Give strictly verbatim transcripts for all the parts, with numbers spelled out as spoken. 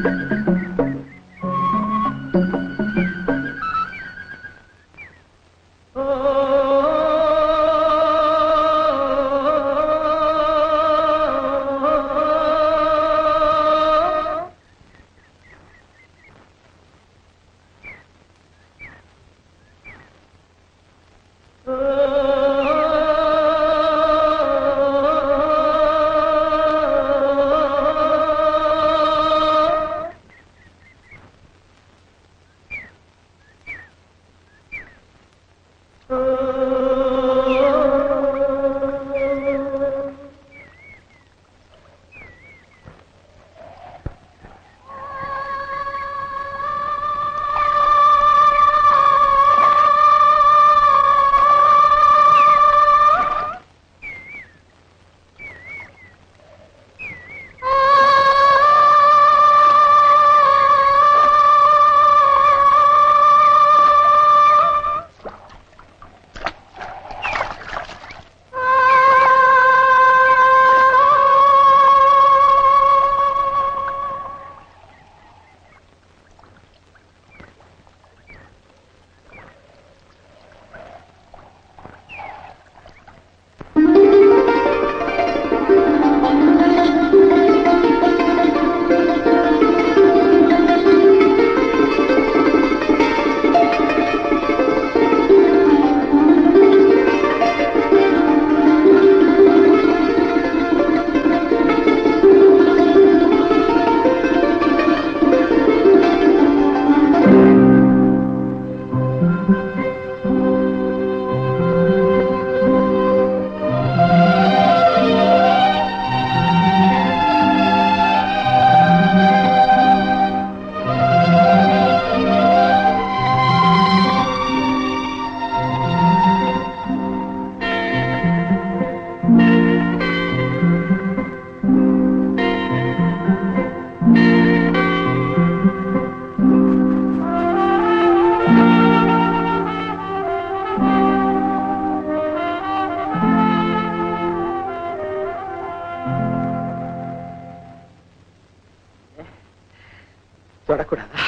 தொடக்கூடாதா?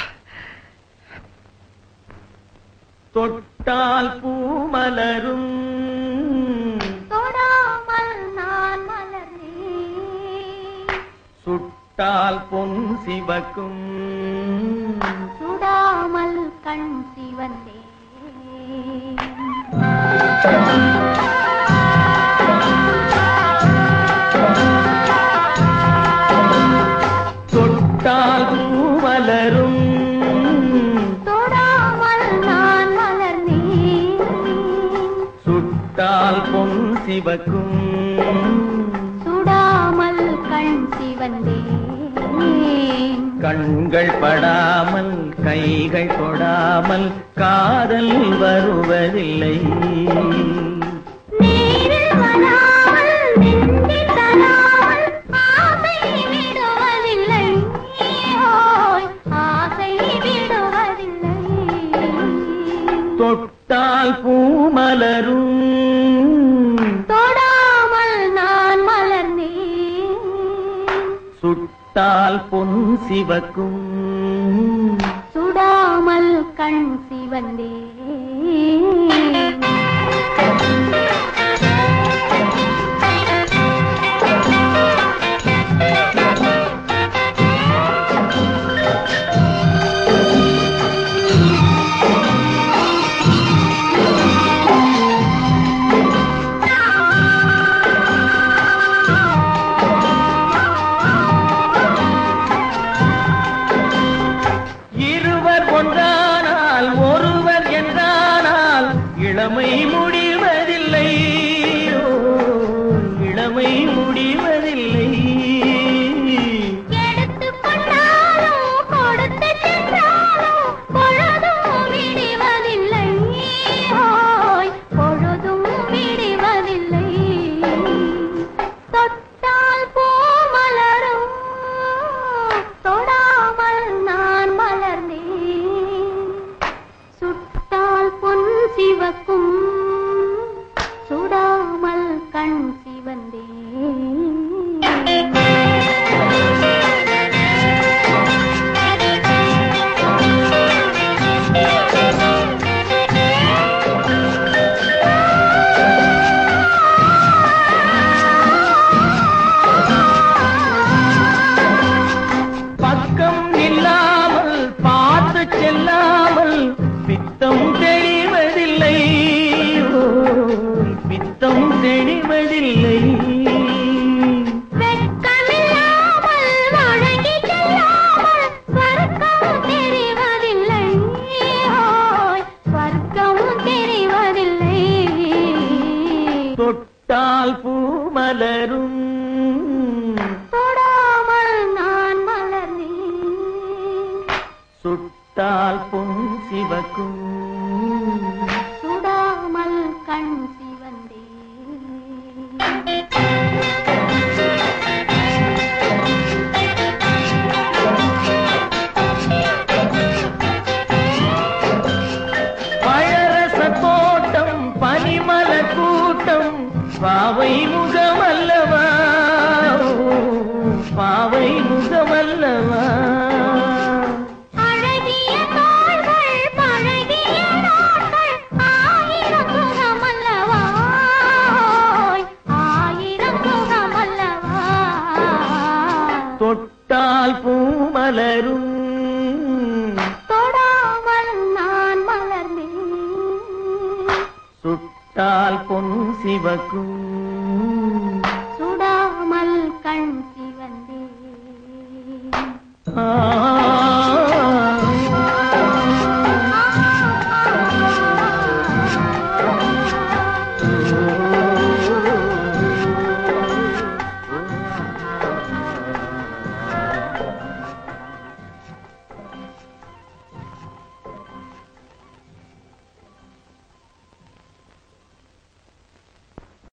தொட்டால் பூ மலரும், தொடாமல் நான் மலர்ந்தேன். சுட்டால் பொன் சிவக்கும், சுடாமல் கண் சிவந்தேன். தொட்டால் பூ மலரும், தொடாமல் நான் மலர்ந்தேன். சுட்டால் பொன் சிவக்கும், சுடாமல் கண் சிவந்தேன். கண்கள் படாமல் கைகள் தொடாமல் காதல் வருவதில்லை. நீரில் வராமல் நெஞ்சில் தராமல் ஆசை விடுவதில்லை. ஓய், ஆசை விடுவதில்லை. தொட்டால் பூ மலரும், தொடாமல் நான் மலர்ந்தேன். சுட்டால் பொன் சிவக்கும், சுடாமல் கண் சிவந்தேன். இருவர் ஒன்றானால் ஒருவர் என்றானால் செல்லாமல் பித்தம் தெளிவதில்லை, ஓ, பித்தம் தெளிவதில்லை. வெட்கமில்லாமல் வழங்கி செல்லாமல் ஸ்வர்க்கம் தெரிவதில்லை, ஓய், ஸ்வர்க்கம் தெரிவதில்லை. தொட்டால் பூ மலரும், தொடாமல் நான் மலர்ந்தேன். சுட்டால் பொன் சிவக்கும், சுடாமல் கண் சிவந்தே. பழரச தோட்டம் பனிமல கூட்டம் பாவை முகமல்லவா, பாவை முகமல்லவா. அழகிய தோள்கள் பழகிய நாட்கள் ஆயிரம் சுகமல்லவா, ஆயிரம் சுகமல்லவா. தொட்டால் பூ மலரும், தொடாமல் நான் மலர்ந்தேன். சுட்டால் பொன் சிவக்கும்,